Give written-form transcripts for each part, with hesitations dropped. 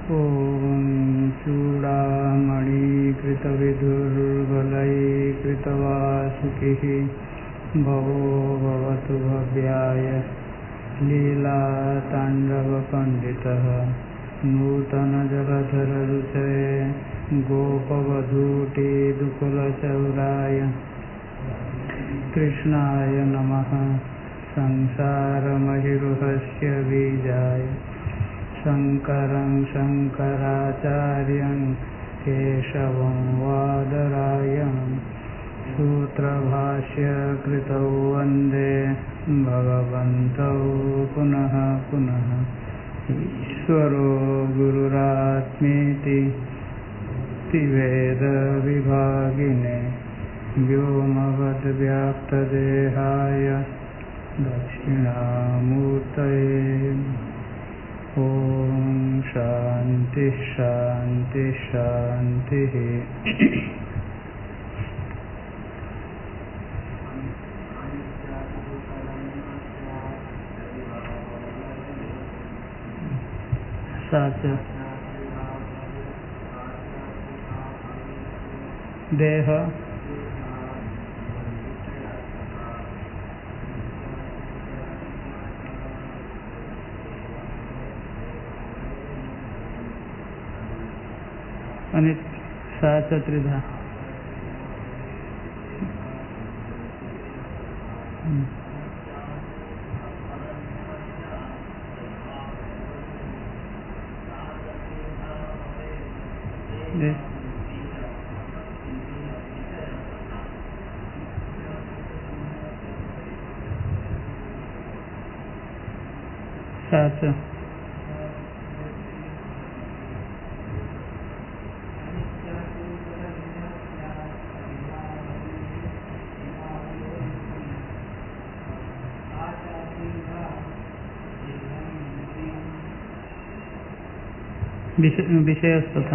ॐ चूडामणिकृतविदुर्बलैकृतवासुकिः भवो भवतु भव्याय लीलाताण्डवपण्डितः नूतनजलधररुचये गोपवधूटिदुकुलचौराय कृष्णाय नमः। संसारमहिरुहस्य बीजाय शङ्करं शङ्कराचार्यं केशवं वादरायणं सूत्रभाष्यकृतौ वन्दे भगवन्तौ पुनः पुनः। ईश्वरो गुरुरात्मेति वेदविभागिने व्योमवद्व्याप्तदेहाय दक्षिणामूर्तये ॐ शान्ति शान्ति शान्तिः। सच देह अनित साच त्रिधा साच विषयस्तथा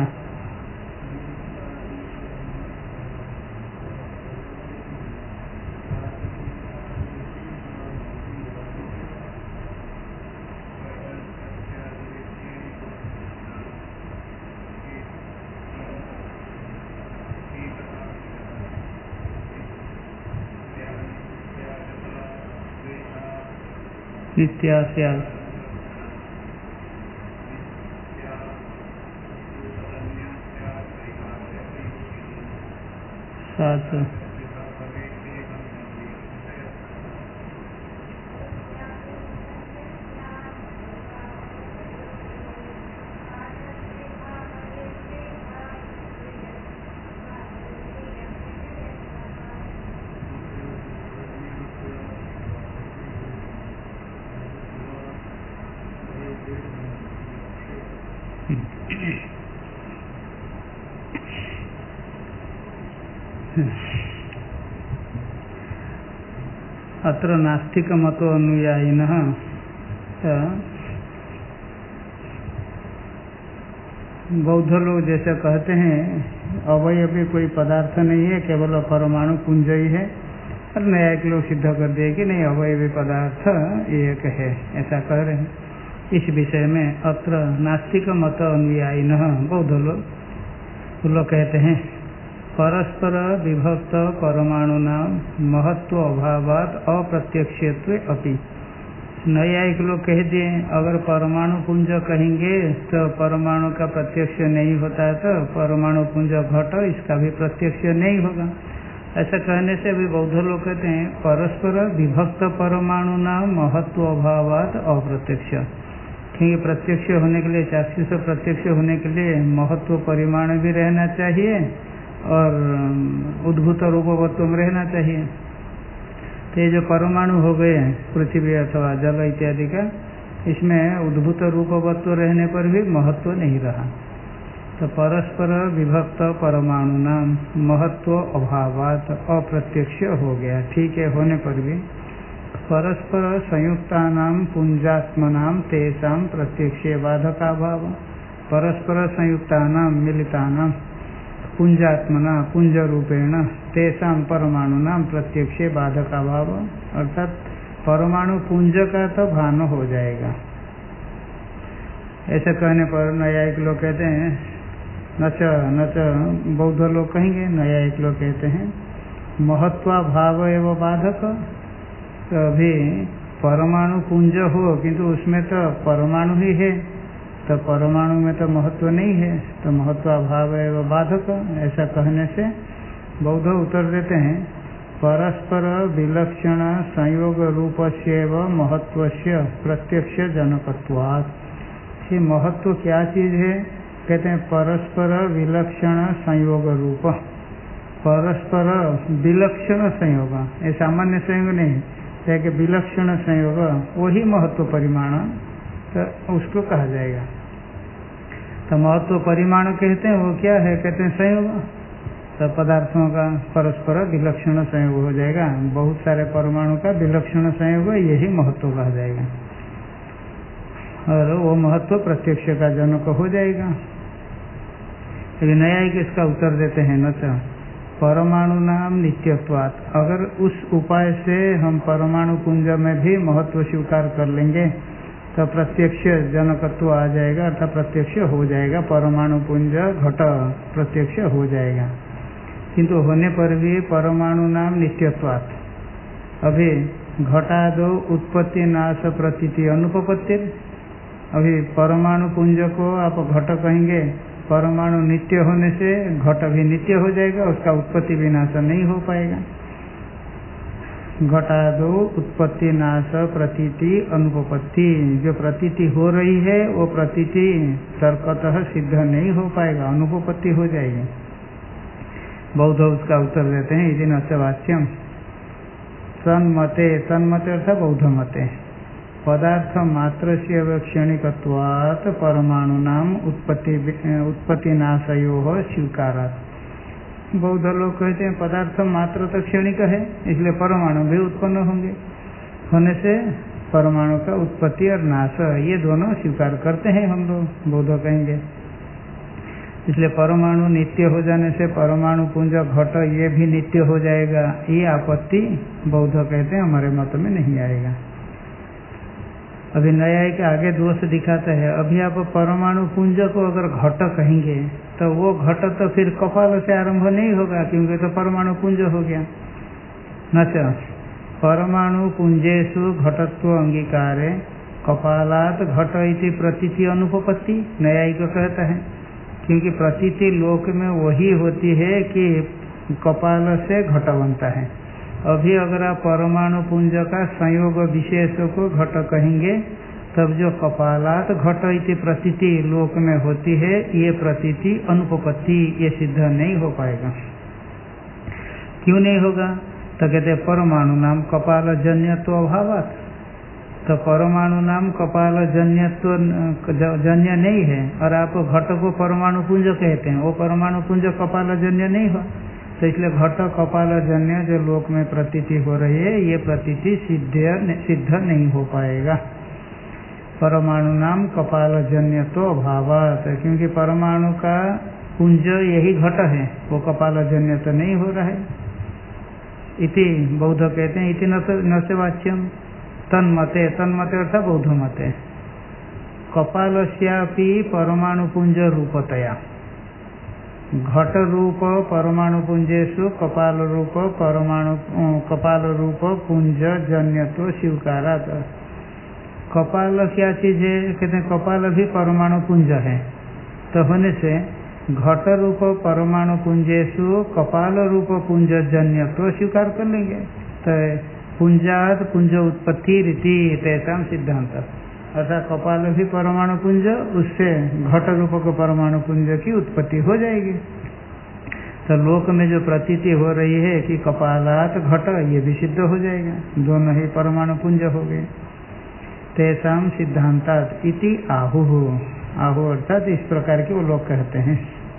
नित्यास्या साच अत्र नास्तिक मतो अनुयायिनः बौद्ध लोग जैसे कहते हैं अवयवी कोई पदार्थ नहीं है, केवल परमाणु पुंज ही है। और न्यायिक लोग सिद्ध कर दिए कि नहीं, अवयवी पदार्थ एक है, ऐसा कह रहे हैं। इस विषय में अत्र नास्तिक मत अनुयायिनः बौद्ध लोग कहते हैं परस्पर विभक्त परमाणुना महत्व अभावात अप्रत्यक्षत्व अपि। नैयायिक लोग कह दिए अगर परमाणु पुंज कहेंगे तो परमाणु का प्रत्यक्ष नहीं होता, तो परमाणु पुंज घट इसका भी प्रत्यक्ष नहीं होगा। ऐसा कहने से अभी बौद्ध लोग कहते हैं परस्पर विभक्त परमाणुना महत्व अभावात अप्रत्यक्ष, क्योंकि प्रत्यक्ष होने के लिए चाक्षुष प्रत्यक्ष होने के लिए महत्व परिमाण भी रहना चाहिए और उद्भूत रूपवत्व में रहना चाहिए। तो ये जो परमाणु हो गए पृथ्वी अथवा जल इत्यादि का, इसमें उद्भूत रूपवत्व रहने पर भी महत्व नहीं रहा। तो परस्पर विभक्त परमाणु नाम महत्व अभावात अप्रत्यक्ष हो गया। ठीक है, होने पर भी परस्पर संयुक्तानाम पुंजात्मनाम तेषां प्रत्यक्षे बाधकाभाव। परस्पर संयुक्तानाम मिलितानाम पुंजात्मना पुंज रूपेण तेषां परमाणुनाम प्रत्यक्षे बाधकाभाव, अर्थात परमाणु पुंज का तो भान हो जाएगा। ऐसे कहने पर न्यायिक लोग कहते हैं नच बौद्ध लोग कहेंगे, न्यायिक लोग कहते हैं महत्वाभाव एवं बाधक। तो अभी परमाणु पुंज हो किंतु उसमें तो परमाणु ही है, तो परमाणु में तो महत्व नहीं है, तो महत्वाभाव एवं बाधक। ऐसा कहने से बौद्ध उत्तर देते हैं परस्पर विलक्षण संयोग रूपस्यैव महत्वस्य प्रत्यक्ष जनकत्वात्। ये महत्व क्या चीज है? कहते हैं परस्पर विलक्षण संयोग रूप। परस्पर विलक्षण संयोग, ये सामान्य संयोग नहीं है कि विलक्षण संयोग, वही महत्व परिमाण, तो उसको कहा जाएगा। तो महत्व परिमाण कहते हैं वो क्या है? कहते हैं संयोग। तो पदार्थों का परस्पर विलक्षण संयोग हो जाएगा, बहुत सारे परमाणु का विलक्षण संयोग, यही महत्व कहा जाएगा और वो महत्व प्रत्यक्ष का जनक हो जाएगा। लेकिन न्यायिक इसका उत्तर देते हैं न परमाणु नाम नित्यत्वात्। अगर उस उपाय से हम परमाणु पुंज में भी महत्व स्वीकार कर लेंगे तो प्रत्यक्ष जनकत्व आ जाएगा, अर्थात प्रत्यक्ष हो जाएगा, परमाणु पुंज घट प्रत्यक्ष हो जाएगा। किंतु होने पर भी परमाणु नाम नित्यत्वात्। अभी घटादो उत्पत्ति नाश प्रतीति अनुपपत्ति। अभी परमाणु पुंज को आप घट कहेंगे, परमाणु नित्य होने से घट भी नित्य हो जाएगा, उसका उत्पत्ति विनाश नहीं हो पाएगा। घटादो उत्पत्ति नाश प्रतीति अनुपपत्ति, जो प्रतीति हो रही है वो प्रतीति तर्कतः सिद्ध नहीं हो पाएगा, अनुपपत्ति हो जाएगी। बौद्ध उसका उत्तर देते हैं इति नच वाच्यम तन्मते। तन्मते अर्थात बौद्ध मते पदार्थ मात्र से क्षणिकत्वात् परमाणु नाम उत्पत्ति नाशयो स्वीकारात्। बौद्ध लोग कहते हैं पदार्थ मात्र तो क्षणिक है, इसलिए परमाणु भी उत्पन्न होंगे, होने से परमाणु का उत्पत्ति और नाश ये दोनों स्वीकार करते हैं हम लोग, बौद्ध कहेंगे। इसलिए परमाणु नित्य हो जाने से परमाणु पुंज घट ये भी नित्य हो जाएगा, ये आपत्ति बौद्ध कहते हैं हमारे मत में नहीं आएगा। अभी न्यायिक आगे दोष दिखाता है। अभी आप परमाणु पुंज को अगर घट कहेंगे तो वो घट तो फिर कपाल से आरंभ नहीं होगा, क्योंकि तो परमाणु पुंज हो गया। न परमाणु पुंजेषु घटत्व अंगीकारे कपालात घट इति प्रतीति अनुपपत्ति। न्यायिक कहता है क्योंकि प्रतीति लोक में वही होती है कि कपाल से घट बनता है। अभी अगर आप परमाणु पुंज का संयोग विशेष को घट कहेंगे तब जो कपालात घट इति प्रतीति लोक में होती है, ये प्रतीति अनुपपत्ति, ये सिद्ध नहीं हो पाएगा। क्यों नहीं होगा? तो कहते परमाणु नाम कपाल जन्यत्व अभावात। तो परमाणु नाम कपाल जन्यत्व जन्य नहीं है और आप घट को परमाणु पुंज कहते हैं, वो परमाणु पुंज कपाल जन्य नहीं हो, तो इसलिए घट कपाल जन्य जो लोक में प्रतीति हो रही है ये प्रतीति सिद्ध नहीं हो पाएगा। परमाणु नाम कपाल जन्य तो अभावात, क्योंकि परमाणु का पुंज यही घट है, वो कपाल जन्य तो नहीं हो रहा है। इति बौद्ध कहते हैं इति न से वाच्यम तन्मते। तन्मते अर्थात बौद्ध मते कपालस्यापि परमाणु पुंज रूपतया। घट रूप परमाणु पुंजेषु कपाल रूप पुंज जन्यत्व स्वीकारात्। कपाल क्या चीज है? कहते हैं कपाल भी परमाणु पुंज है, तो होने से घट रूप परमाणु पुंजेषु कपाल रूप पुंज जन्यत्व स्वीकार कर लेंगे। तो पुंजात पुंज उत्पत्ति रीति तेषां सिद्धांत, अर्थात कपाल भी परमाणु पुंज, उससे घट रूप को परमाणु पुंज की उत्पत्ति हो जाएगी। तो लोक में जो प्रतीति हो रही है कि कपालात घट, ये भी सिद्ध हो जाएगा, दोनों ही परमाणु पुंज हो गए। तेषां सिद्धांतात् इति आहु। आहु अर्थात इस प्रकार के वो लोग कहते हैं।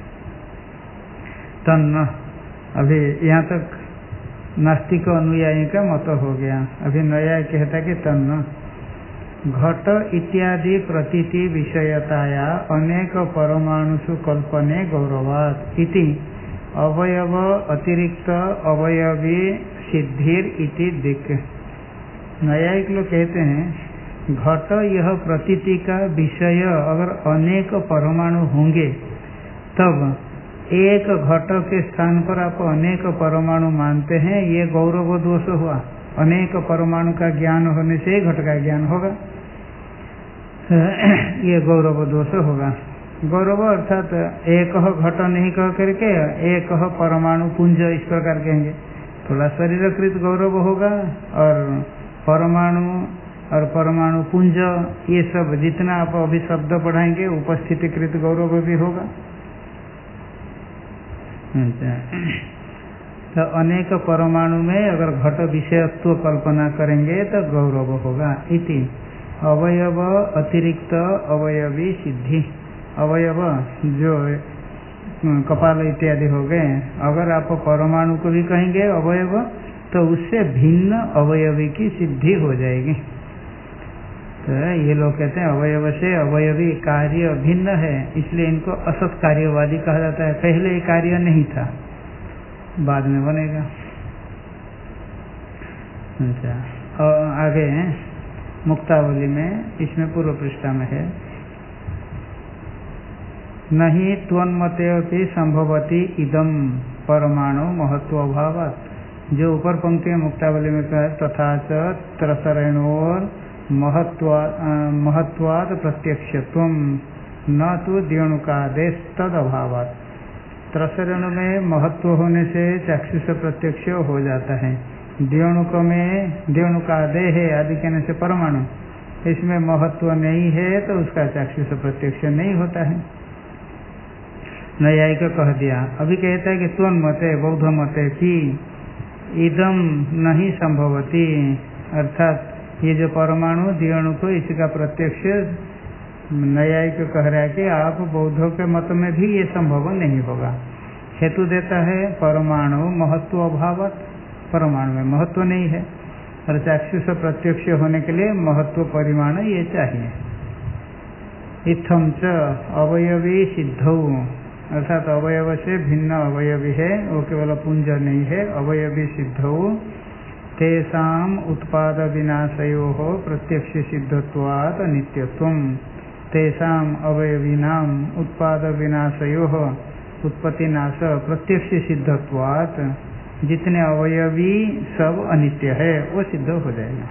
तन्न, अभी यहाँ तक नास्तिक अनुयायी का मत हो गया। अभी न्याय कहता कि तन्न घट इत्यादि प्रतीति विषयताया अनेक परमाणुषु कल्पने गौरवात् इति अवयव अतिरिक्त अवयवी सिद्धिर इति दिक्। न्यायिक लोग कहते हैं घट यह प्रतीति का विषय अगर अनेक परमाणु होंगे तब एक घट के स्थान पर आप अनेक परमाणु मानते हैं, ये गौरव दोष हुआ। अनेक परमाणु का ज्ञान होने से घट का ज्ञान होगा, ये गौरव दोष होगा। गौरव अर्थात एक घट नहीं कह करके एक परमाणु पुंज इस प्रकार कहेंगे, थोड़ा शरीरकृत गौरव होगा। और परमाणु पुंज ये सब जितना आप अभी शब्द पढ़ाएंगे उपस्थितिकृत गौरव भी होगा। तो अनेक परमाणु में अगर घट विषयत्व कल्पना करेंगे तो गौरव होगा। इति अवयव अतिरिक्त अवयवी सिद्धि, अवयव जो कपाल इत्यादि हो गए, अगर आप परमाणु को भी कहेंगे अवयव तो उससे भिन्न अवयवी की सिद्धि हो जाएगी। तो ये लोग कहते हैं अवयव से अवयवी कार्य भिन्न है, इसलिए इनको असत कार्यवादी कहा जाता है। पहले ये कार्य नहीं था, बाद में बनेगा। अच्छा, और आगे मुक्तावली में, इसमें पूर्व पृष्ठा में है, नहीं त्वन्मते संभवती इदम परमाणु महत्वभावात्। जो ऊपर पंक्ति में मुक्तावली में कहा तथा च त्रसरेणोर महत्वाद प्रत्यक्षत्वम न तो द्योणुकादेश तद अभावात्। त्रसरेणु में महत्व होने से चाक्षुष प्रत्यक्ष हो जाता है। द्योणुक में द्योणुकादेह आदि कहने से परमाणु, इसमें महत्व नहीं है तो उसका चाक्षुष प्रत्यक्ष नहीं होता है। न्यायिक कह दिया। अभी कहता है कि त्वन्मते बौद्ध मते कि इदम नहीं संभवती, अर्थात ये जो परमाणु द्योणु को इसका प्रत्यक्ष न्यायिक कह रहा है कि आप बौद्धों के मत में भी ये संभव नहीं होगा। हेतु देता है परमाणु महत्व अभावत, परमाणु में महत्व नहीं है और चाक्षुष प्रत्यक्ष होने के लिए महत्व परिमाण ये चाहिए। इत्थम च अवयवी सिद्धौ, अर्थात अवयव से भिन्न अवयवी है, वो केवल पुंज नहीं है। अवयवी सिद्धौ तेषाम उत्पाद विनाशयोः प्रत्यक्ष सिद्धत्वात् नित्यत्वम्। तेषाम अवयवीनाम उत्पाद विनाशयोः उत्पत्ति नाश प्रत्यक्ष सिद्धत्वात्, जितने अवयवी सब अनित्य है वो सिद्ध हो जाएगा।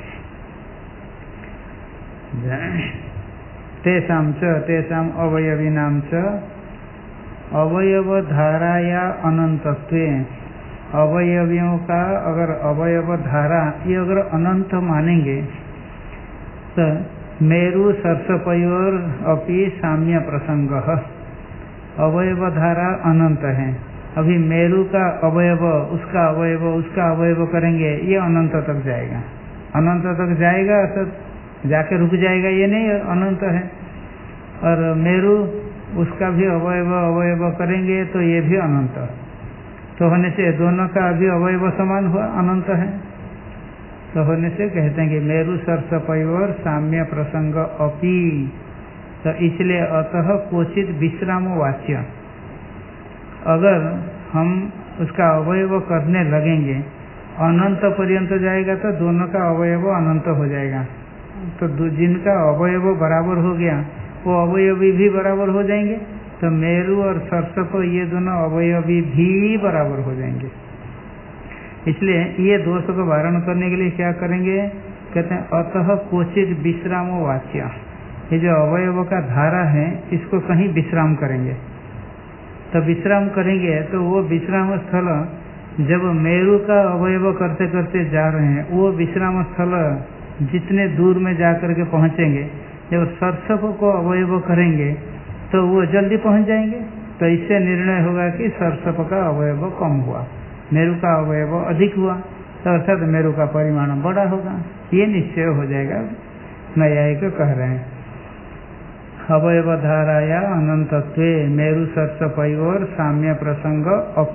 तेषाम च तेषाम अवयवीनाम च अवयव धाराया अनंतत्वे, अवयवियों का अगर अवयव धारा ये अगर अनंत मानेंगे तो मेरु सर्षपयोर अपि साम्य प्रसंग, अवयव धारा अनंत है। अभी मेरु का अवयव उसका अवयव करेंगे, ये अनंत तक जाएगा। अनंत तक जाएगा तो जाके रुक जाएगा, ये नहीं अनंत है। और मेरु उसका भी अवयव करेंगे तो ये भी अनंत, तो होने से दोनों का अभी अवयव समान हुआ, अनंत है। तो होने से कहते हैं कि मेरु सर्षपयोर साम्य प्रसंग अपि, तो इसलिए अतः क्वचित विश्राम वाच्य, अगर हम उसका अवयव करने लगेंगे अनंत पर्यंत जाएगा तो दोनों का अवयव अनंत हो जाएगा। तो जिनका अवयव बराबर हो गया वो अवयवी भी बराबर हो जाएंगे, तो मेरु और सर्षप ये दोनों अवयवी भी बराबर हो जाएंगे। इसलिए ये दोष को वारण करने के लिए क्या करेंगे, कहते हैं अतः क्वचित विश्राम वाच्य, ये जो अवयव का धारा है इसको कहीं विश्राम करेंगे। तो विश्राम करेंगे तो वो विश्राम स्थल जब मेरु का अवयव करते करते जा रहे हैं, वो विश्राम स्थल जितने दूर में जाकर के पहुंचेंगे, जब सर्षप को अवयव करेंगे तो वो जल्दी पहुंच जाएंगे। तो इससे निर्णय होगा कि सर्षप का अवयव कम हुआ, मेरु का अवयव अधिक हुआ, तो अर्थात मेरु का परिमाण बड़ा होगा, ये निश्चय हो जाएगा। न्यायिक कह रहे हैं अवयव धाराया अनंतत्वे मेरु सर्षपयोर साम्य प्रसंग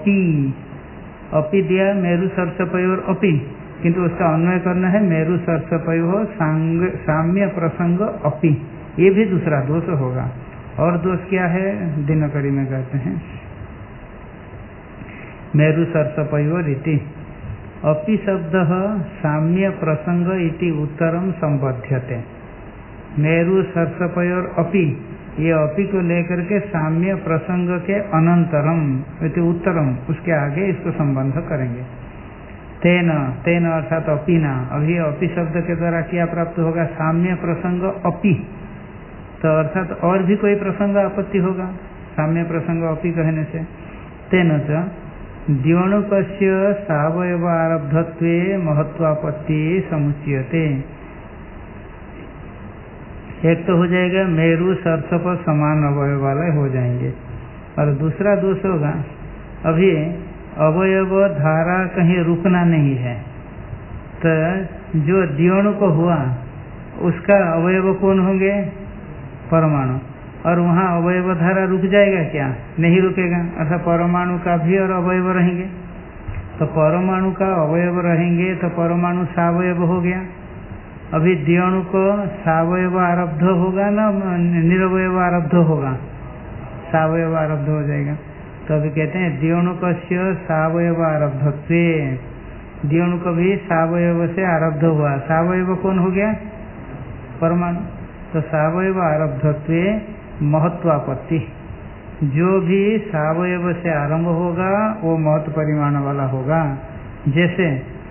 अपि दिया, मेरु सर्षपयोर अपि, किंतु उसका अन्वय करना है मेरु सर्षपयोर साम्य प्रसंग अपि, ये भी दूसरा दोष होगा। और दोष क्या है, दिनकरी में कहते हैं मेरु सर्षपयोर इति अपि शब्द साम्य प्रसंग इति उत्तरम संबध्यते। मेरु सर्षपय और अपि, ये अपि को लेकर के साम्य प्रसंग के अनंतरम उत्तरम, उसके आगे इसको संबंध करेंगे। तेन, तेन अर्थात अपिना, अभी अपि शब्द के द्वारा क्या प्राप्त होगा? साम्य प्रसंग अपि, तो अर्थात और भी कोई प्रसंग आपत्ति होगा साम्य प्रसंग अपि कहने से। तेन च द्योणुकस्य सावयव आरब्धत्वे महत्वापत्ति समुच्यते। एक तो हो जाएगा मेरु सर्षप समान अवयव वाले हो जाएंगे, और दूसरा दोष होगा अभी अवयव धारा कहीं रुकना नहीं है, तो जो द्योणु को हुआ उसका अवयव कौन होंगे? परमाणु, और वहाँ अवयव धारा रुक जाएगा क्या? नहीं रुकेगा, अर्थात परमाणु का भी और अवयव रहेंगे। तो परमाणु का अवयव रहेंगे तो परमाणु सावयव हो गया। अभी द्योणु को सावयव आरब्ध होगा ना निरवयव आरब्ध होगा? सावयव आरब्ध हो जाएगा। तो अभी कहते हैं द्योणुकस्य सावयव आरब्धत्वे, द्योणु को भी सावयव से आरब्ध हुआ। सावयव कौन हो गया? परमाणु। तो सावयव आरब्धत्वे महत्वापत्ति, जो भी सावयव से आरंभ होगा वो महत्व परिमाण वाला होगा। जैसे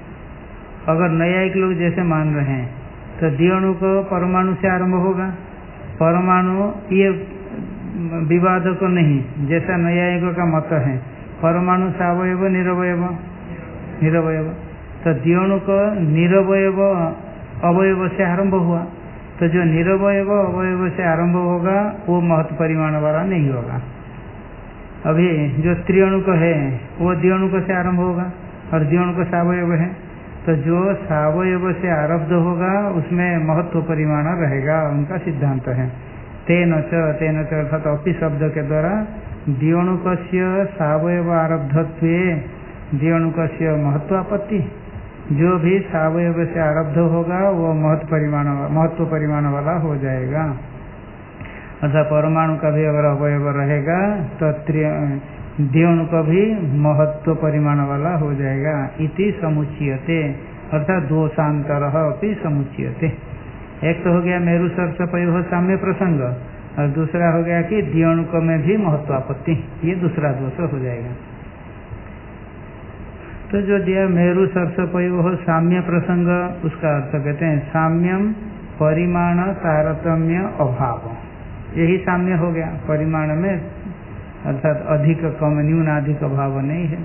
अगर न्यायिक लोग जैसे मान रहे हैं तो द्योणु को परमाणु से आरंभ होगा, परमाणु ये विवाद को नहीं, जैसा न्यायिकों का मत है परमाणु सावयव निरवयव, निरवयव। तो द्योणु को निरवयव अवयव से आरंभ हुआ, तो जो निरवयव अवयव से आरंभ होगा वो महत्व परिमाण वाला नहीं होगा। अभी जो त्रिअणु को है वो द्योणु को से आरंभ होगा और द्योणु को सावयव है, तो जो सावयव से आरब्ध होगा उसमें महत्व परिमाण रहेगा, उनका सिद्धांत है। तेन च अर्थात अपि शब्द के द्वारा द्योणुकस्य सावयव आरब्धत्वे द्योणुकस्य महत्वापत्ति, जो भी सावयव से आरब्ध होगा वो महत्व परिमाण वाला हो जाएगा। अर्थात परमाणु का भी अगर अवयव रहेगा तो द्योणु का भी महत्व परिमाण वाला हो जाएगा। इति समुच्यते, अर्थात दोषांतरः अपि समुच्यते। एक तो हो गया मेरु सर्षपयोः साम्य प्रसंग, और दूसरा हो गया कि द्योणुक में भी महत्वापत्ति, ये दूसरा दोष हो जाएगा। तो जो दिया मेरु सर्षपयोः साम्य प्रसंग, उसका अर्थ कहते हैं साम्यम परिमाण तारतम्य अभाव, यही साम्य हो गया परिमाण में, अर्थात अधिक कम न्यूनाधिक भाव नहीं है।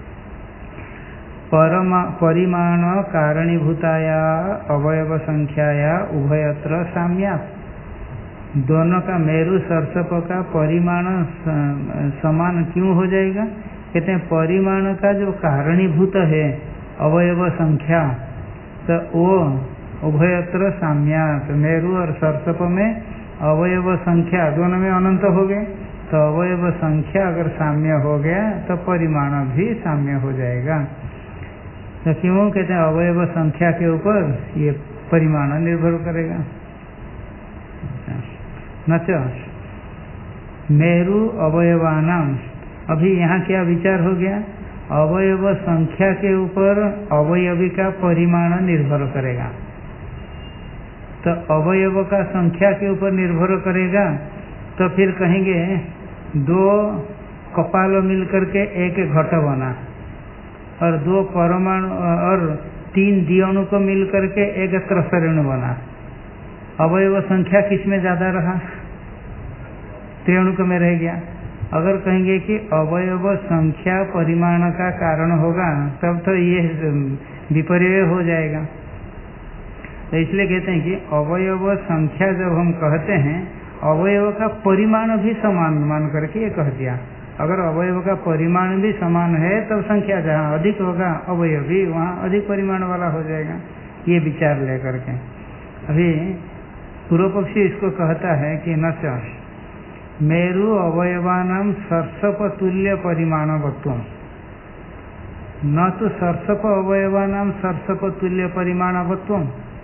परिमाण कारणीभूताया अवयव संख्याया उभयत्र साम्यात्, दोनों का मेरु सर्षप का परिमाण समान क्यों हो जाएगा? कहते हैं परिमाण का जो कारणीभूत है अवयव संख्या, तो वो उभयत्र साम्यात्, मेरु और सर्षप में अवयव संख्या दोनों में अनंत हो गए, तो अवयव संख्या अगर साम्य हो गया तो परिमाण भी साम्य हो जाएगा। तो क्यों कहते हैं अवयव संख्या के ऊपर ये परिमाण निर्भर करेगा। नच मेरु अवयवानाम, अभी यहाँ क्या विचार हो गया? अवयव संख्या के ऊपर अवयवी का परिमाण निर्भर करेगा, तो अवयव का संख्या के ऊपर निर्भर करेगा, तो फिर कहेंगे दो कपाल मिलकर के एक घट बना, और दो परमाणु और तीन द्योणु को मिलकर के एक त्रसरेणु बना, अवयव संख्या किसमें ज्यादा रहा? त्रिअणुक में रह गया। अगर कहेंगे कि अवयव संख्या परिमाण का कारण होगा तब तो ये विपर्य हो जाएगा। तो इसलिए कहते हैं कि अवयव संख्या जब हम कहते हैं अवयव का परिमाण भी समान मान करके ये कह दिया। अगर अवयव का परिमाण भी समान है तब संख्या जहाँ अधिक होगा अवयव भी वहाँ अधिक परिमाण वाला हो जाएगा, ये विचार लेकर के। अभी पूर्व पक्षी इसको कहता है कि न च मेरु अवयवानाम सर्षप तुल्य परिमाणवत्वम, न तो सर्षप अवयवानाम सर्षप तुल्य परिमाणवत्वम।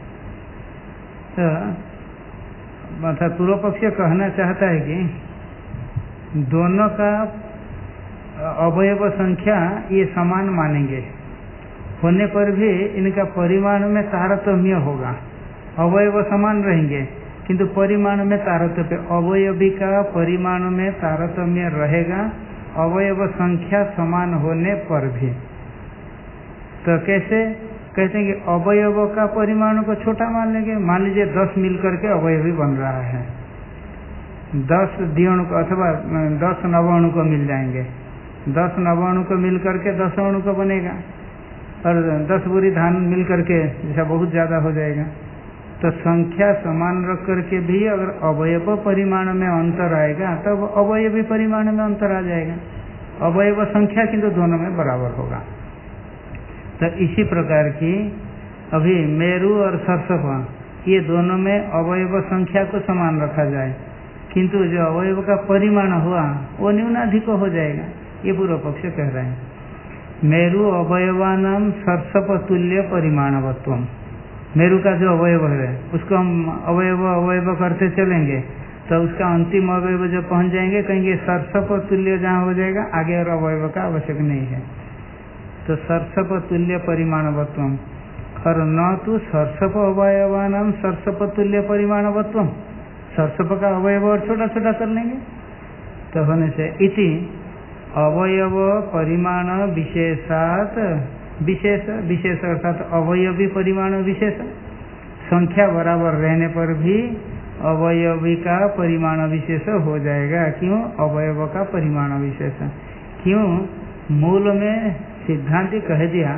तो पूर्व पक्ष कहना चाहता है कि दोनों का अवयव संख्या ये समान मानेंगे, होने पर भी इनका परिमाण में तारतम्य होगा, अवयव समान रहेंगे किंतु परिमाण में तारतम्य, अवयवी का परिमाण में तारतम्य रहेगा अवयव संख्या समान होने पर भी। तो कैसे कहते हैं कि अवयव का परिमाण को छोटा मान लेंगे। मान लीजिए 10 मिलकर के अवयवी बन रहा है, 10 द्विअणु को अथवा 10 नवाणु को मिल जाएंगे, 10 नवाणु को मिल करके 10 अणु को बनेगा, और 10 बुरी धान मिल करके जैसा बहुत ज्यादा हो जाएगा। तो संख्या समान रख करके भी अगर अवयव परिमाण में अंतर आएगा तब तो अवयवी परिमाण में अंतर आ जाएगा, अवयव संख्या किंतु दोनों में बराबर होगा। तो इसी प्रकार की अभी मेरु और सरसप ये दोनों में अवयव संख्या को समान रखा जाए, किंतु जो अवयव का परिमाण हुआ वो न्यूनाधिक हो जाएगा, ये पूर्व पक्ष कह रहे हैं। मेरु अवयवानाम सरसप तुल्य परिमाणवत्व, मेरु का जो अवयव है उसको हम अवयव करते चलेंगे तो उसका अंतिम अवयव जब पहुंच जाएंगे कहेंगे सरसप तुल्य जहाँ हो जाएगा, आगे और अवयव का आवश्यक नहीं है। तो सरसप तुल्य परिमाणवत्व और न तो सरसप अवयवानाम सरसप तुल्य परिमाणवत्व, सरसप का अवयव और छोटा छोटा कर लेंगे तो होने से इति अवयव परिमाण विशेषात विशेष, विशेष अर्थात अवयवी परिमाण विशेष, संख्या बराबर रहने पर भी अवयवी का परिमाण विशेष हो जाएगा। क्यों? अवयव का परिमाण विशेष। क्यों? मूल में सिद्धांत कह दिया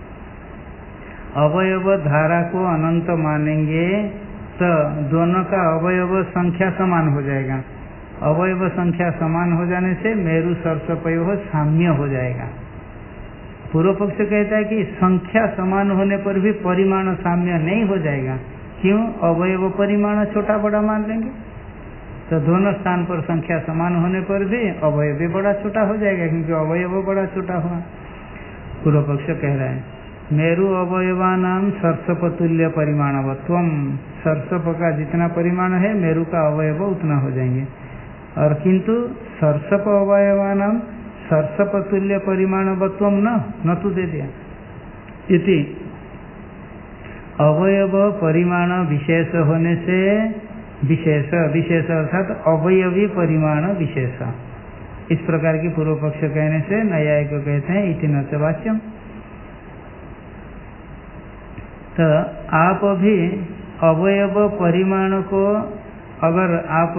अवयव धारा को अनंत मानेंगे तो दोनों का अवयव संख्या समान हो जाएगा, अवयव संख्या समान हो जाने से मेरु सरसपयो साम्य हो जाएगा। पूर्व पक्ष कहता है कि संख्या समान होने पर भी परिमाण साम्य नहीं हो जाएगा। क्यों? अवयव परिमाण छोटा बड़ा मान लेंगे तो दोनों स्थान पर संख्या समान होने पर भी अवयव भी बड़ा छोटा हो जाएगा, क्योंकि अवयव बड़ा छोटा हुआ। पूर्व पक्ष कह रहा है मेरु अवयवानाम सरसप तुल्य परिमाणवत्वम, सरसप का जितना परिमाण है मेरु का अवयव उतना हो जाएंगे। और किंतु सरसप अवयवानाम सरसप तुल्य परिमाणवत्वम न तो दे दिया, इति अवयव परिमाण विशेष होने से विशेष, विशेष अर्थात अवयवी परिमाण विशेष, इस प्रकार की पूर्व पक्ष कहने से न्यायिक को कहते हैं इति न च वाच्यम। तो आप अभी अवयव परिमाण को अगर आप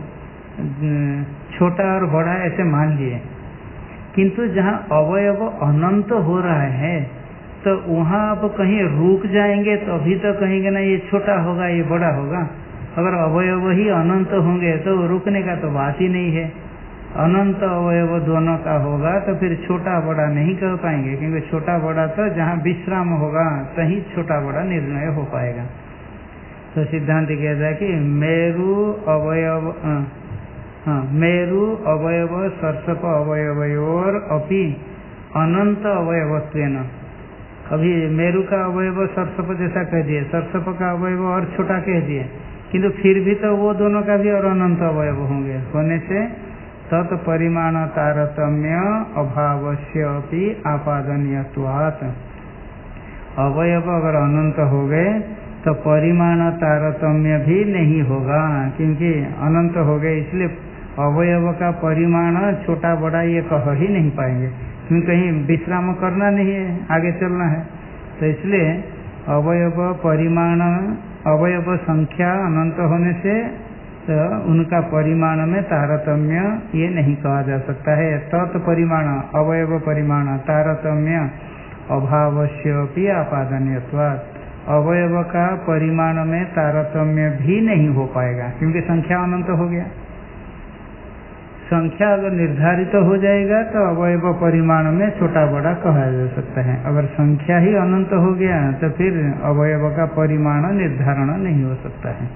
छोटा और बड़ा ऐसे मान लिए, किंतु जहाँ अवयव अनंत हो रहा है तो वहाँ आप कहीं रुक जाएंगे तो अभी तो कहेंगे ना ये छोटा होगा ये बड़ा होगा। अगर अवयव ही अनंत होंगे तो रुकने का तो बात ही नहीं है, अनंत अवयव दोनों का होगा तो फिर छोटा बड़ा नहीं कह पाएंगे, क्योंकि छोटा बड़ा तो जहाँ विश्राम होगा कहीं छोटा बड़ा निर्णय हो पाएगा। तो सिद्धांत कहता है कि मेरु अवयव मेरु अवयव सरसप अवयवयोर अपि अनंत अवयवत्वेन, अभी मेरु का अवयव सरसप जैसा कह दिए, सरसप का अवयव और छोटा कह दिए, किंतु फिर भी तो वो दोनों का भी और अनंत अवयव होंगे होने से तत् परिमाण तारतम्य अभावस्य अपि आपादनीयत्वात्, अवयव अगर अनंत हो गए तो परिमाण तारतम्य भी नहीं होगा, क्योंकि अनंत हो गए इसलिए अवयव का परिमाण छोटा बड़ा ये कह ही नहीं पाएंगे, क्योंकि कहीं विश्राम करना नहीं है, आगे चलना है। तो इसलिए अवयव परिमाण अवयव संख्या अनंत होने से तो उनका परिमाण में तारतम्य ये नहीं कहा जा सकता है। तत्परिमाण अवयव परिमाण तारतम्य अभावस्यपि आपादनीयत्वात्, अवयव का परिमाण में तारतम्य भी नहीं हो पाएगा, क्योंकि संख्या अनंत हो गया। संख्या अगर निर्धारित हो जाएगा तो अवयव परिमाण में छोटा बड़ा कहा जा सकता है, अगर संख्या ही अनंत हो गया तो फिर अवयव का परिमाण निर्धारण नहीं हो सकता है।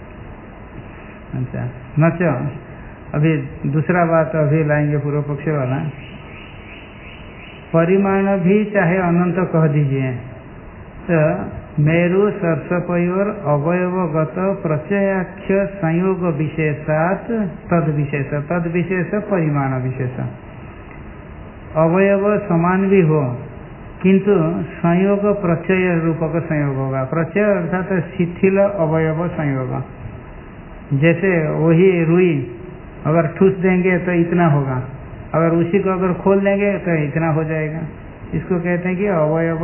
अच्छा नच अभी दूसरा बात अभी लाएंगे पूर्व पक्ष वाला, परिमाण भी चाहे अनंत कह दीजिए तो मेरु सरसपयोर अवयवगत प्रचयाख्य संयोग विशेषात तद विशेष परिमाण विशेष, अवयव समान भी हो किंतु संयोग प्रचय रूपक संयोग होगा। प्रचय अर्थात शिथिल अवयव संयोग, जैसे वही रुई अगर ठूस देंगे तो इतना होगा, अगर उसी को अगर खोल देंगे तो इतना हो जाएगा। इसको कहते हैं कि अवयव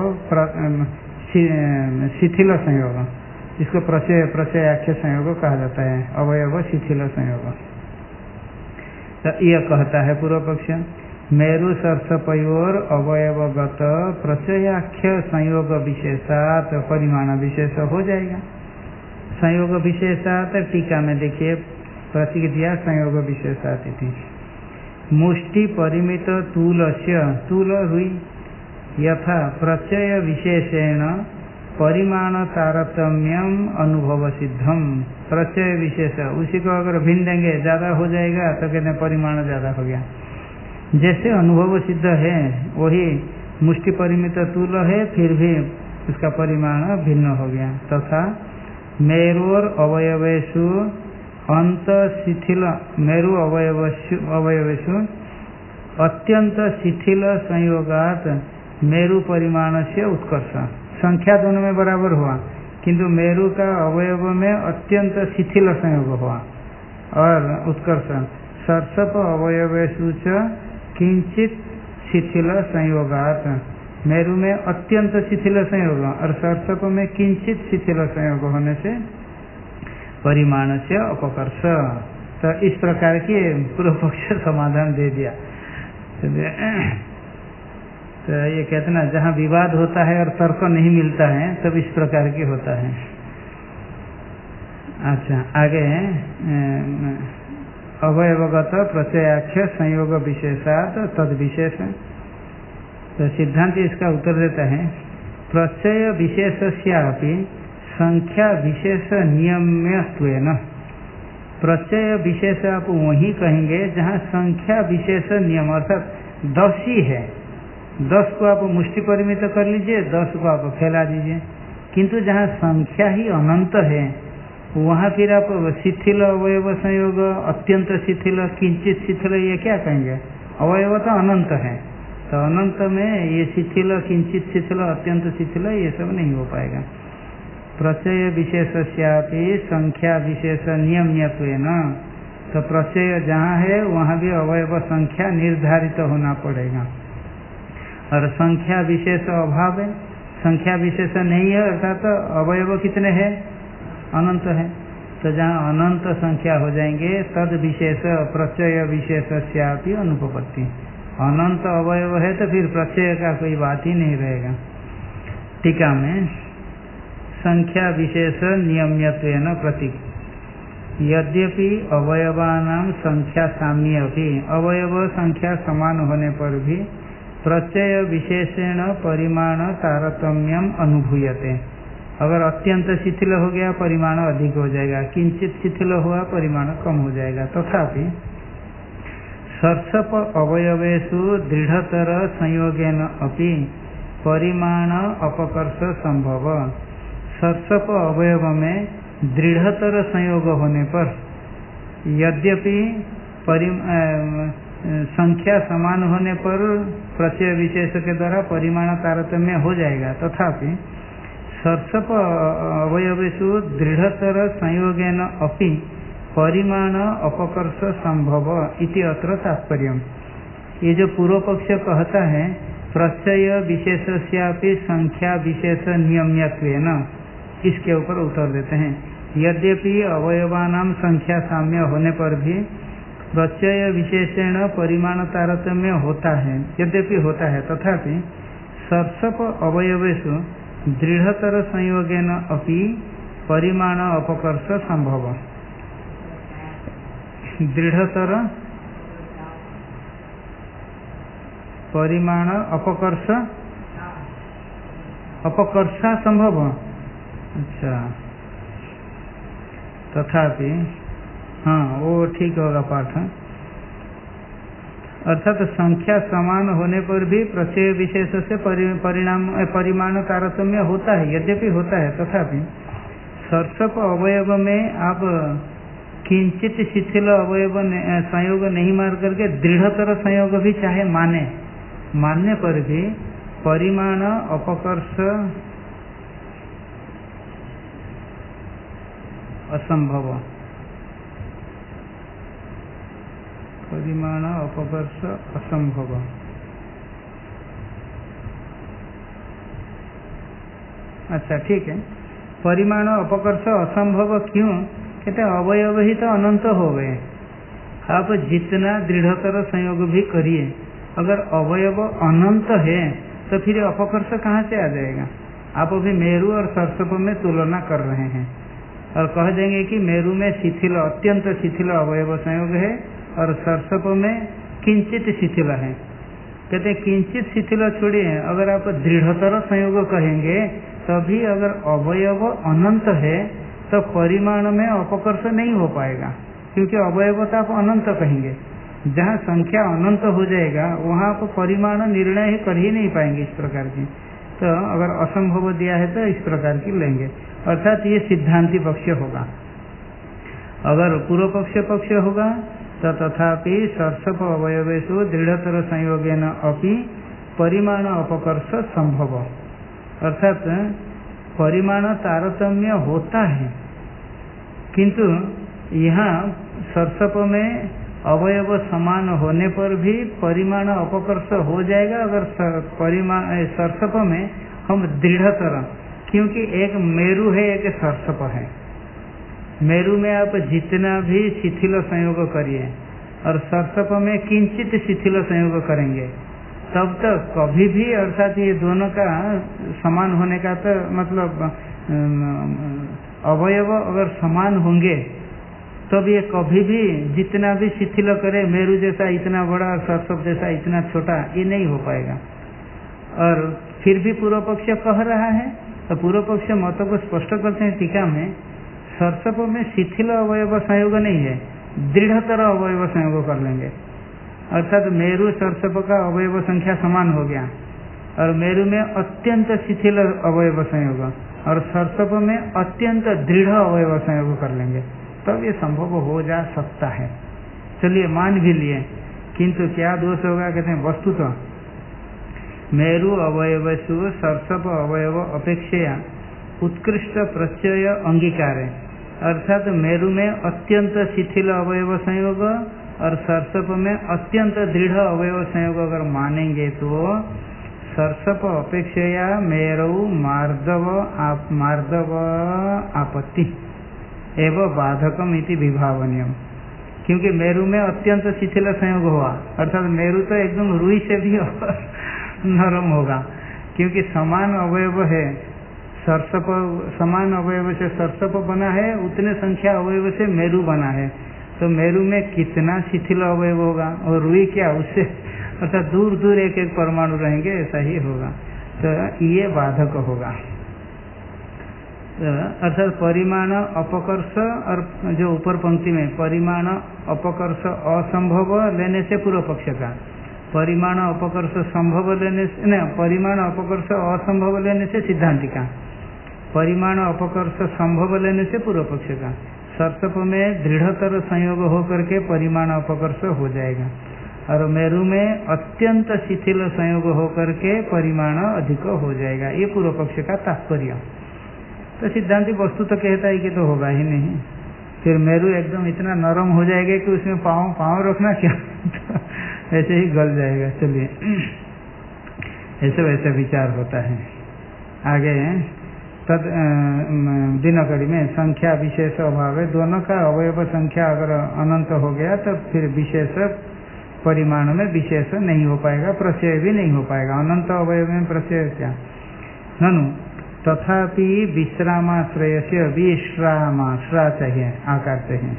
शिथिल संयोग, इसको प्रत्ययाख्य संयोग कहा जाता है, अवयव शिथिल संयोग। तो यह कहता है पूर्व पक्ष, मेरु सर्षपयोर अवयवगत प्रत्ययाख्य संयोग विशेषात परिमाण विशेष हो जाएगा। संयोग विशेषात टीका में देखिए प्रतीक दिया संयोग विशेषात इति। मुष्टि परिमित तूलस्य, तूल रुई, यथा प्रत्यय विशेषेण परिमाण तारतम्यम अनुभव सिद्धम। प्रत्यय विशेष उसी को अगर भिन्न देंगे ज्यादा हो जाएगा तो कहते हैं परिमाण ज्यादा हो गया। जैसे अनुभव सिद्ध है वही मुष्टि परिमित तूल है, फिर भी उसका परिमाण भिन्न हो गया। तथा मेरोर अवयवेषु अंत शिथिल, मेरु अवयवेषु अत्यंत शिथिल संयोगात मेरु परिमाण से उत्कर्ष। संख्या दोनों में बराबर हुआ किंतु मेरु का अवयव में अत्यंत शिथिल संयोग हुआ और उत्कर्ष। सर्षप अवयवेषु च किंचित शिथिल संयोगात, मेरु में अत्यंत शिथिल संयोग और सर्षप में किंचित शिथिल संयोग होने से परिमाण से अपकर्ष। तो इस प्रकार की पूर्व पक्ष समाधान दे दिया। तो ये कहते ना जहाँ विवाद होता है और तर्क नहीं मिलता है तब इस प्रकार की होता है। अच्छा आगे अवयवगत प्रत्ययाख्य संयोग विशेषात तद विशेष। तो सिद्धांत इसका उत्तर देता है, प्रत्यय विशेषस्यापि संख्या विशेष नियम्यत्वेन। प्रत्यय विशेष आप वही कहेंगे जहाँ संख्या विशेष नियम, अर्थात 10 ही है, 10 को आप मुष्टि परिमित कर लीजिए, 10 को आप फैला दीजिए, किंतु जहाँ संख्या ही अनंत है वहाँ फिर आप शिथिल अवयव संयोग, अत्यंत शिथिल, किंचित शिथिल, ये क्या कहेंगे? अवयव तो अनंत है, तो अनंत में ये शिथिल, किंचित शिथिल, अत्यंत शिथिल ये सब नहीं हो पाएगा। प्रत्यय विशेषस्यापि संख्या विशेष नियम्यत्वेन, तो प्रत्यय जहाँ है वहाँ भी अवयव संख्या निर्धारित होना पड़ेगा। और संख्या विशेष अभाव है, संख्या विशेष नहीं है अर्थात तो अवयव कितने हैं? अनंत है। तो जहाँ अनंत संख्या हो जाएंगे तद विशेष प्रत्यय विशेषस्यापि अनुपपत्ति। अनंत अवयव है तो फिर प्रत्यय का कोई बात ही नहीं रहेगा। टीका में संख्या विशेष नियम्यत्वेन प्रतीक, यद्यपि अवयवानां संख्या साम्य भी, अवयव संख्या समान होने पर भी प्रत्यय विशेषेण परिमाण तारतम्यम अनुभूयते। अगर अत्यंत शिथिल हो गया परिमाण अधिक हो जाएगा, किंचित शिथिल हुआ परिमाण कम हो जाएगा। तथापि सर्षप अवयवेषु दृढ़तर संयोगेन अपि परिमाण अपकर्ष संभव। सर्षप अवयव में दृढ़तर संयोग होने पर यद्यपि संख्या समान होने पर प्रत्यय विशेष के द्वारा परिमाण तारतम्य हो जाएगा, तथापि सर्षप अवयवेषु दृढ़तर संयोगेन अपि परिमाण अपकर्ष संभव इति अत्र तात्पर्यम्। ये जो पूर्व पक्ष कहता है प्रत्यय विशेषस्यापि संख्या विशेष नियम्यत्वेन, इसके ऊपर उत्तर देते हैं, यद्यपि अवयवानां संख्या साम्य होने पर भी प्रत्यय विशेषेण परिमाण तारतम्य होता है, यद्यपि होता है, तथापि सर्षप अवयवेषु दृढ़तर संयोगेन अपि परिमाण अपकर्ष संभव। दृढ़तर परिमाण अपकर्ष, अपकर्षा संभव। अच्छा, तथापि हाँ वो ठीक होगा पाठ। अर्थात संख्या समान होने पर भी प्रत्यय विशेष से परिमाण तारतम्य होता है, यद्यपि होता है, तथापि सर्षप अवयव में आप किंचित शिथिल अवयव संयोग नहीं मार करके दृढ़तर संयोग भी चाहे मानने पर भी परिमाण अपकर्ष असंभव। परिमाण अपकर्ष असंभव। अच्छा ठीक है, परिमाण अपकर्ष असंभव क्यों? कहते हैं अवयव ही तो अनंत हो गए। आप जितना दृढ़तर संयोग भी करिए, अगर अवयव अनंत है तो फिर अपकर्ष कहाँ से आ जाएगा? आप अभी मेरु और सर्षप में तुलना कर रहे हैं और कह देंगे कि मेरु में शिथिल, अत्यंत शिथिल अवयव संयोग है और सर्षप में किंचित शिथिल है। कहते हैं किंचित शिथिल छोड़िए, अगर आप दृढ़तर संयोग कहेंगे तभी अगर अवयव अनंत है तो परिमाण में अपकर्ष नहीं हो पाएगा, क्योंकि अवयवता आप अनंत कहेंगे। जहाँ संख्या अनंत हो जाएगा वहाँ आप परिमाण निर्णय कर ही नहीं पाएंगे इस प्रकार की। तो अगर असंभव दिया है तो इस प्रकार की लेंगे, अर्थात ये सिद्धांति पक्ष होगा। अगर पूर्व पक्ष होगा तो तथापि सर्षप अवयवेषु दृढ़तर संयोगेन अपि परिमाण अपकर्ष संभव, अर्थात परिमाण तारतम्य होता है, किंतु यहाँ सर्षप में अवयव समान होने पर भी परिमाण अपकर्ष हो जाएगा। अगर सर्षप में हम दृढ़तर, क्योंकि एक मेरु है एक सर्षप है, मेरु में आप जितना भी शिथिल संयोग करिए और सर्षप में किंचित शिथिल संयोग करेंगे तब तक कभी भी, अर्थात ये दोनों का समान होने का तो मतलब अवयव अगर समान होंगे तब ये कभी भी जितना भी शिथिल करे, मेरु जैसा इतना बड़ा और सर्षप जैसा इतना छोटा, ये नहीं हो पाएगा। और फिर भी पूर्व पक्ष कह रहा है तो पूर्व पक्ष मत को स्पष्ट करते हैं टीका में, सर्षप में शिथिल अवयव संयोग नहीं है, दृढ़तर अवयव संयोग कर लेंगे, अर्थात मेरु सर्षप का अवयव संख्या समान हो गया और मेरु में अत्यंत शिथिल अवयव संयोग और सर्षप में अत्यंत दृढ़ अवयव संयोग कर लेंगे, तब ये संभव हो जा सकता है। चलिए मान भी लिए, किंतु क्या दोष होगा? कहते हैं वस्तुतः मेरु अवयवसु सर्षप अवयव अपेक्षया उत्कृष्ट प्रत्यय अंगीकार है, अर्थात मेरु में अत्यंत शिथिल अवयव संयोग और सर्षप में अत्यंत दृढ़ अवयव संयोग अगर मानेंगे तो सर्षप अपेक्षया मेरु मार्दव आपत्ति एवं बाधकम इति विभावनीयम, क्योंकि मेरु में अत्यंत शिथिल संयोग हुआ, अर्थात मेरु तो एकदम रुई से भी नरम होगा, क्योंकि समान अवयव है, सर्षप समान अवयव से सर्षप बना है, उतने संख्या अवयव से मेरु बना है, तो मेरु में कितना शिथिल अवयव होगा और रुई क्या उससे, अर्थात दूर दूर एक एक परमाणु रहेंगे, ऐसा ही होगा, तो ये बाधक होगा। अर्थात परिमाण अपकर्ष, और जो ऊपर पंक्ति में परिमाण अपकर्ष असंभव लेने से पूर्व पक्ष का, परिमाण अपकर्ष संभव लेने से नहीं, परिमाण अपकर्ष असंभव लेने से सिद्धांति का, परिमाण अपकर्ष संभव लेने से पूर्व पक्ष का। सर्षप में दृढ़तर संयोग हो करके परिमाण अपकर्ष हो जाएगा और मेरु में अत्यंत शिथिल संयोग हो करके परिमाण अधिक हो जाएगा, ये पूर्व पक्ष का तात्पर्य। तो सिद्धांति वस्तु तो कहता है कि तो होगा ही नहीं, फिर मेरु एकदम इतना नरम हो जाएगा कि उसमें पाँव रखना क्या ऐसे ही गल जाएगा। चलिए ऐसे वैसे विचार होता है। आगे तद दिनकरी में संख्या विशेष अभाव है, दोनों का अवयव संख्या अगर अनंत हो गया तो फिर विशेष परिमाण में विशेष नहीं हो पाएगा, प्रत्यय भी नहीं हो पाएगा, अनंत अवयव में प्रत्यय क्या। ननु तथापि विश्रामाश्रय से विश्रामाश्रा चाहिए, आकार चाहिए।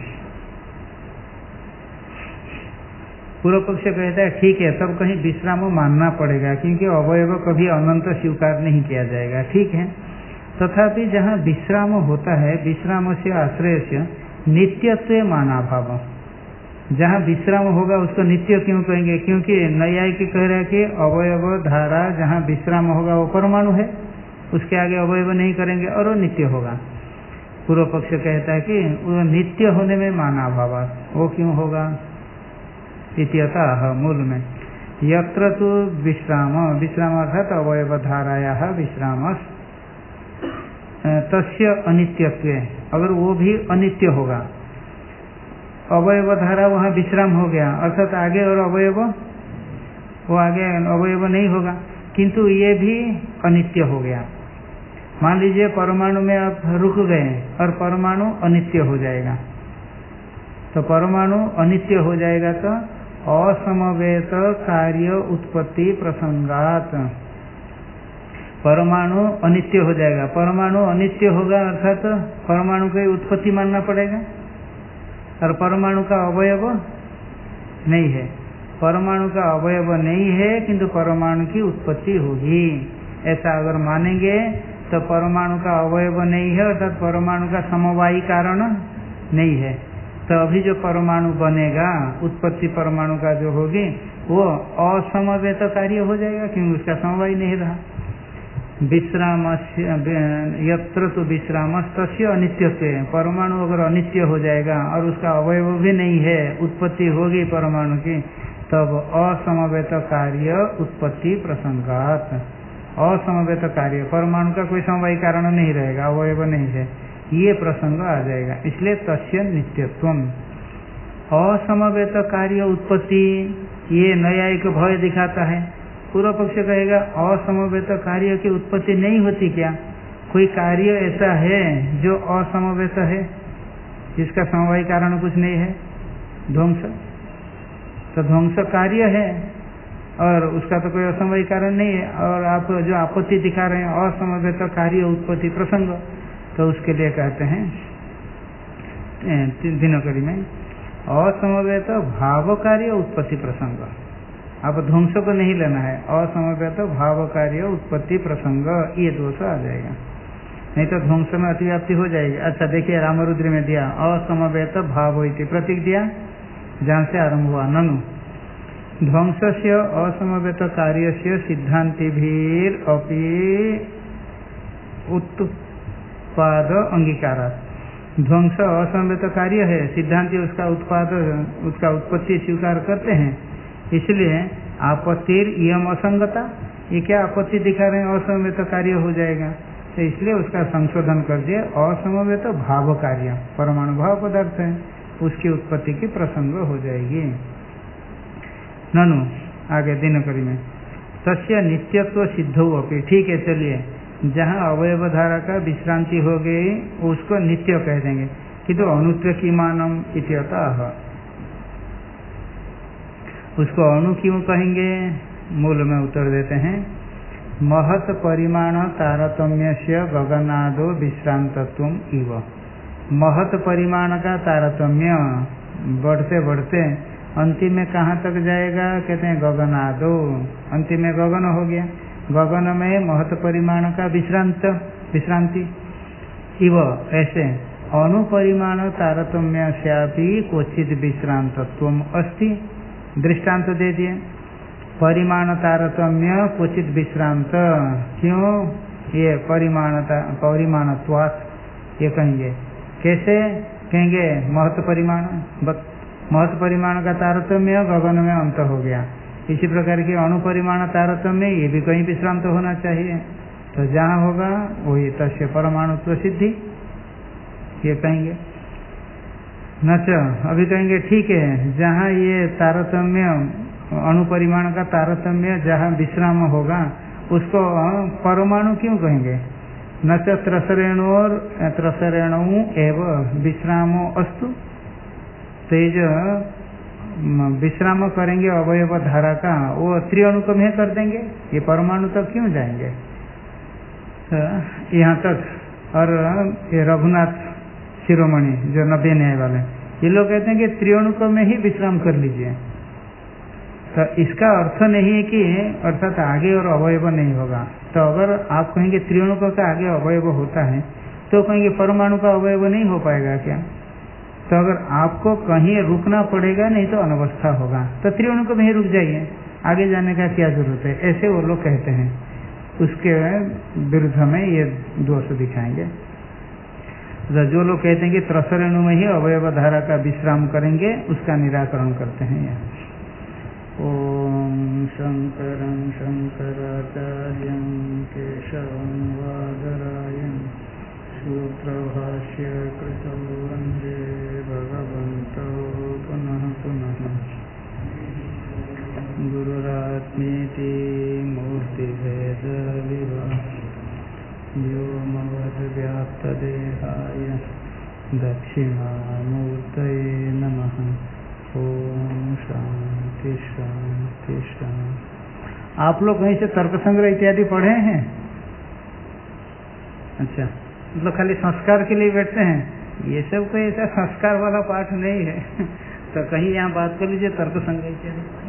पूर्व पक्ष कहता है ठीक है, तब कहीं विश्राम मानना पड़ेगा, क्योंकि अवयव कभी अनंत स्वीकार नहीं किया जाएगा, ठीक है। तथापि जहाँ विश्राम होता है, विश्राम से आश्रय से नित्यत्व माना भाव, जहाँ विश्राम होगा उसको नित्य क्यों कहेंगे? क्योंकि नैयायिक कह रहे हैं कि अवयव धारा जहाँ विश्राम होगा वो परमाणु है, उसके आगे अवयव नहीं करेंगे और वो नित्य होगा। पूर्व पक्ष कहता है कि वो नित्य होने में माना भाव, वो क्यों होगा? इत्यतः मूल में यत्र तो विश्राम, विश्राम अर्थात अवयव धाराया विश्राम तस्य अनित्यत्व, अगर वो भी अनित्य होगा, अवयव धारा वहाँ विश्राम हो गया, अर्थात आगे और अवयव वो आगे अवयव नहीं होगा, किंतु ये भी अनित्य हो गया। मान लीजिए परमाणु में आप रुक गए और परमाणु अनित्य हो जाएगा, तो परमाणु अनित्य हो जाएगा तो असमवेत कार्य उत्पत्ति प्रसंगात परमाणु अनित्य हो जाएगा। परमाणु अनित्य होगा अर्थात परमाणु की उत्पत्ति मानना पड़ेगा, और परमाणु का अवयव नहीं है। परमाणु का अवयव नहीं है किंतु परमाणु की उत्पत्ति होगी, ऐसा अगर मानेंगे तो परमाणु का अवयव नहीं है अर्थात परमाणु का समवायी कारण नहीं है। तो अभी जो परमाणु बनेगा उत्पत्ति परमाणु का जो होगी वो असमवेत कार्य हो जाएगा, क्योंकि उसका समवायी नहीं रहा। विश्राम यत्र तो विश्राम तस्य अनित्यत्व, परमाणु अगर अनित्य हो जाएगा और उसका अवयव भी नहीं है, उत्पत्ति होगी परमाणु की, तब असमवेत कार्य उत्पत्ति प्रसंगात, असमवेत कार्य परमाणु का कोई समवायी कारण नहीं रहेगा, अवयव नहीं है, ये प्रसंग आ जाएगा। इसलिए तस्य नित्यत्वम। असमवेत कार्य उत्पत्ति, ये न्यायिक भय दिखाता है। पूर्व पक्ष कहेगा असमवेत कार्य की उत्पत्ति नहीं होती क्या? कोई कार्य ऐसा है जो असमवेत है, जिसका समवायी कारण कुछ नहीं है? ध्वंस, तो ध्वंस कार्य है और उसका तो कोई असमवायी कारण नहीं है, और आप जो आपत्ति दिखा रहे हैं असमवेत कार्य उत्पत्ति प्रसंग, तो उसके लिए कहते हैं दिनकरी में असमवेत भाव कार्य उत्पत्ति प्रसंग। आप ध्वंस को नहीं लेना है, असमवेत भाव कार्य उत्पत्ति प्रसंग, ये दोष आ जाएगा, नहीं तो ध्वंस में अतिव्याप्ति हो जाएगी। अच्छा देखिए रामरुद्र में दिया असमवेत भाव इति प्रतीक दिया, जहाँ से आरंभ हुआ ननु ध्वंस से असमवेत कार्य से सिद्धांति भीर अपि उत्पाद अंगीकारा। ध्वंस असमवेत कार्य है, सिद्धांति उसका उत्पाद उसका उत्पत्ति स्वीकार करते हैं, इसलिए आपत्तिर यम असंगता, ये क्या आपत्ति दिखा रहे हैं असमवेत कार्य हो जाएगा, तो इसलिए उसका संशोधन कर दिए असमवेत भाव कार्य, परमाणु भाव पदार्थ है, उसकी उत्पत्ति की प्रसंग हो जाएगी। ननु आगे दिनकरी में तस्य नित्यत्व सिद्धौ अपि, ठीक है चलिए, जहाँ अवयव धारा का विश्रांति हो गई उसको नित्य कह देंगे, किंतु अनुत्व की मानम इत्यतः, उसको अणु क्यों कहेंगे? मूल में उत्तर देते हैं महत परिमाण तारतम्य से गगनादो विश्रांतत्वम इव। महत परिमाण का तारतम्य बढ़ते बढ़ते अंतिम में कहाँ तक जाएगा? कहते हैं गगनादो, अंतिम में गगन हो गया, गगन में महत परिमाण का विश्रांति इव, ऐसे अनुपरिमाण तारतम्य से भी क्वचित विश्रांतत्वम अस्ति। दृष्टांत दे दिए परिमाण तारतम्य क्वचित विश्रांत, क्यों? ये परिमाणत्वात्, ये कहेंगे कैसे? कहेंगे महत परिमाण का तारतम्य गगन में अंत हो गया, इसी प्रकार की अणुपरिमाण तारतम्य ये भी कहीं विश्रांत होना चाहिए, तो जहाँ होगा वही तस्य परमाणुत्व सिद्धि, ये कहेंगे। नच अभी कहेंगे ठीक है, जहाँ ये तारतम्य अणुपरिमाण का तारतम्य जहाँ विश्राम होगा उसको परमाणु क्यों कहेंगे? नच त्रसरेणोर त्रसरेणु एवं विश्रामो अस्तु, तो ये जो विश्राम करेंगे अवयव धारा का वो त्रिअणुक में कर देंगे, ये परमाणु तक क्यों जाएंगे? तो यहाँ तक। और ये रघुनाथ शिरोमणि जो 90 न्याय वाले, ये लोग कहते हैं कि त्रिअणुक में ही विश्राम कर लीजिए, तो इसका अर्थ नहीं है कि अर्थात आगे और अवयव नहीं होगा। तो अगर आप कहेंगे त्रिअणुक का आगे अवयव होता है तो कहेंगे परमाणु का अवयव नहीं हो पाएगा क्या? तो अगर आपको कहीं रुकना पड़ेगा नहीं तो अनवस्था होगा, तो त्रिअणुक में ही रुक जाइए, आगे जाने का क्या जरूरत है, ऐसे वो लोग कहते हैं। उसके विरुद्ध में ये दोष दिखाएंगे। तो जो लोग कहते हैं कि त्रसरेणु में ही अवयव धारा का विश्राम करेंगे उसका निराकरण करते हैं यहाँ। ओम शंकरं शंकराचार्यं केशवं वादरायण सूत्रभाष्य कृतौ वन्दे भगवन्तौ नीति मूर्तिभेद व्योमवद्व्याप्तदेहाय दक्षिणामूर्तये नमः। ओम शांति शांति शांति। आप लोग कहीं से तर्क संग्रह इत्यादि पढ़े हैं? अच्छा, मतलब खाली संस्कार के लिए बैठते हैं? ये सब कोई ऐसा संस्कार वाला पाठ नहीं है। तो कहीं यहाँ बात कर लीजिए तर्क संग्रह इत्यादि।